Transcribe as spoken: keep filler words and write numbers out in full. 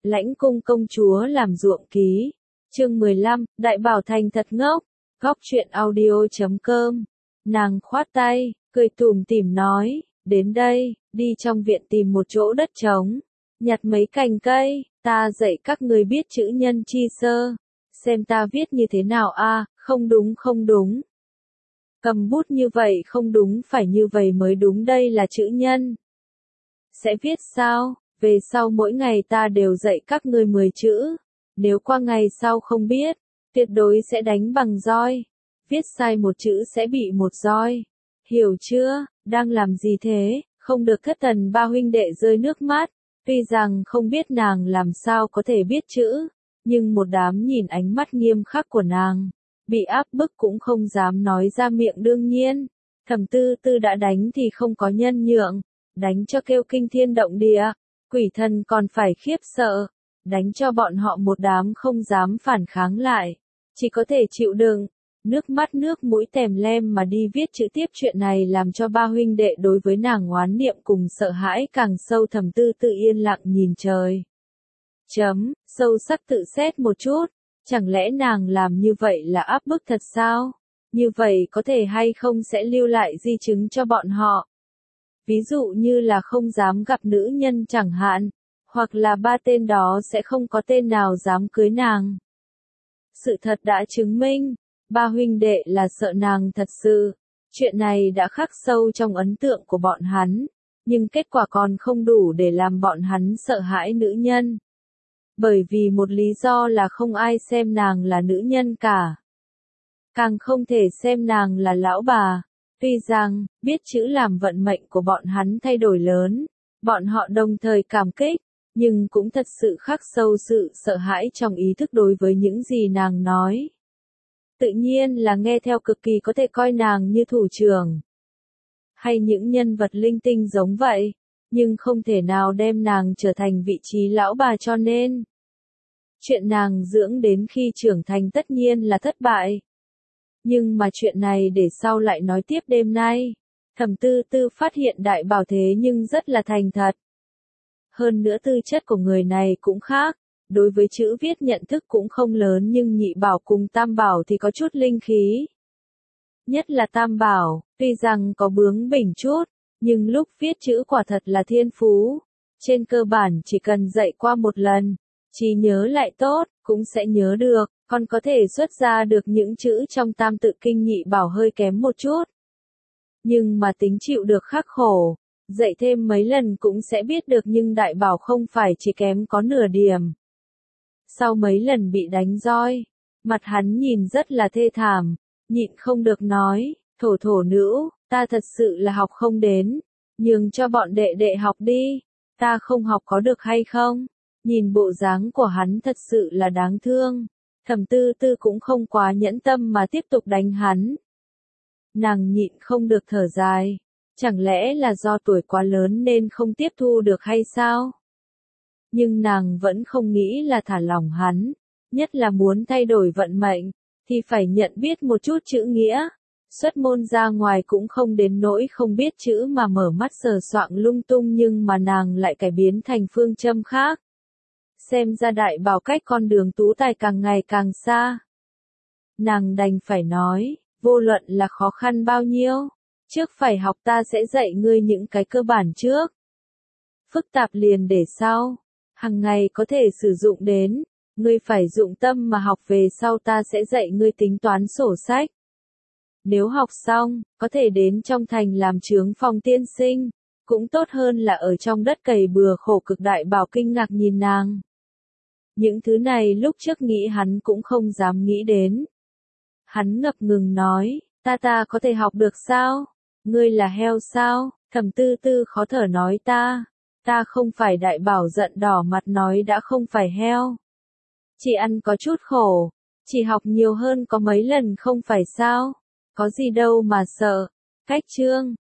Lãnh cung công chúa làm ruộng ký. Chương mười lăm, Đại Bảo Thành thật ngốc. Góc truyện audio chấm com. Nàng khoát tay, cười tủm tỉm nói, đến đây, đi trong viện tìm một chỗ đất trống, nhặt mấy cành cây, ta dạy các người biết chữ nhân chi sơ. Xem ta viết như thế nào a, không đúng không đúng. Cầm bút như vậy không đúng, phải như vậy mới đúng, đây là chữ nhân. Sẽ viết sao? Về sau mỗi ngày ta đều dạy các ngươi mười chữ. Nếu qua ngày sau không biết, tuyệt đối sẽ đánh bằng roi. Viết sai một chữ sẽ bị một roi. Hiểu chưa? Đang làm gì thế? Không được Thất Tần ba huynh đệ rơi nước mắt. Tuy rằng không biết nàng làm sao có thể biết chữ, nhưng một đám nhìn ánh mắt nghiêm khắc của nàng, bị áp bức cũng không dám nói ra miệng. Đương nhiên, Thẩm Tư Tư đã đánh thì không có nhân nhượng, đánh cho kêu kinh thiên động địa, quỷ thần còn phải khiếp sợ, đánh cho bọn họ một đám không dám phản kháng lại, chỉ có thể chịu đựng, nước mắt nước mũi tèm lem mà đi viết chữ tiếp. Chuyện này làm cho ba huynh đệ đối với nàng oán niệm cùng sợ hãi càng sâu. Thẩm Tư Tư yên lặng nhìn trời. Chấm, sâu sắc tự xét một chút, chẳng lẽ nàng làm như vậy là áp bức thật sao? Như vậy có thể hay không sẽ lưu lại di chứng cho bọn họ? Ví dụ như là không dám gặp nữ nhân chẳng hạn, hoặc là ba tên đó sẽ không có tên nào dám cưới nàng. Sự thật đã chứng minh, ba huynh đệ là sợ nàng thật sự. Chuyện này đã khắc sâu trong ấn tượng của bọn hắn, nhưng kết quả còn không đủ để làm bọn hắn sợ hãi nữ nhân. Bởi vì một lý do là không ai xem nàng là nữ nhân cả. Càng không thể xem nàng là lão bà. Tuy rằng, biết chữ làm vận mệnh của bọn hắn thay đổi lớn, bọn họ đồng thời cảm kích, nhưng cũng thật sự khắc sâu sự sợ hãi trong ý thức đối với những gì nàng nói. Tự nhiên là nghe theo, cực kỳ có thể coi nàng như thủ trưởng, hay những nhân vật linh tinh giống vậy, nhưng không thể nào đem nàng trở thành vị trí lão bà, cho nên chuyện nàng dưỡng đến khi trưởng thành tất nhiên là thất bại. Nhưng mà chuyện này để sau lại nói tiếp. Đêm nay, Thẩm Tư Tư phát hiện Đại Bảo thế nhưng rất là thành thật. Hơn nữa tư chất của người này cũng khác, đối với chữ viết nhận thức cũng không lớn, nhưng Nhị Bảo cùng Tam Bảo thì có chút linh khí. Nhất là Tam Bảo, tuy rằng có bướng bỉnh chút, nhưng lúc viết chữ quả thật là thiên phú. Trên cơ bản chỉ cần dạy qua một lần, trí nhớ lại tốt, cũng sẽ nhớ được, còn có thể xuất ra được những chữ trong Tam Tự Kinh. Nhị Bảo hơi kém một chút, nhưng mà tính chịu được khắc khổ, dạy thêm mấy lần cũng sẽ biết được. Nhưng Đại Bảo không phải chỉ kém có nửa điểm. Sau mấy lần bị đánh roi, mặt hắn nhìn rất là thê thảm, nhịn không được nói, thổ thổ nữ, ta thật sự là học không đến, nhường cho bọn đệ đệ học đi, ta không học có được hay không? Nhìn bộ dáng của hắn thật sự là đáng thương. Thẩm Tư Tư cũng không quá nhẫn tâm mà tiếp tục đánh hắn. Nàng nhịn không được thở dài, chẳng lẽ là do tuổi quá lớn nên không tiếp thu được hay sao? Nhưng nàng vẫn không nghĩ là thả lỏng hắn, nhất là muốn thay đổi vận mệnh, thì phải nhận biết một chút chữ nghĩa. Xuất môn ra ngoài cũng không đến nỗi không biết chữ mà mở mắt sờ soạng lung tung, nhưng mà nàng lại cải biến thành phương châm khác. Xem ra Đại Bảo cách con đường tú tài càng ngày càng xa. Nàng đành phải nói, vô luận là khó khăn bao nhiêu, trước phải học, ta sẽ dạy ngươi những cái cơ bản trước. Phức tạp liền để sau, hàng ngày có thể sử dụng đến, ngươi phải dụng tâm mà học, về sau ta sẽ dạy ngươi tính toán sổ sách. Nếu học xong, có thể đến trong thành làm chướng phòng tiên sinh, cũng tốt hơn là ở trong đất cày bừa khổ cực. Đại Bảo kinh ngạc nhìn nàng. Những thứ này lúc trước nghĩ hắn cũng không dám nghĩ đến. Hắn ngập ngừng nói, ta ta có thể học được sao? Ngươi là heo sao? Thẩm Tư Tư khó thở nói, ta, ta không phải. Đại Bảo giận đỏ mặt nói, đã không phải heo, chỉ ăn có chút khổ, chỉ học nhiều hơn có mấy lần không phải sao? Có gì đâu mà sợ. Cách chương,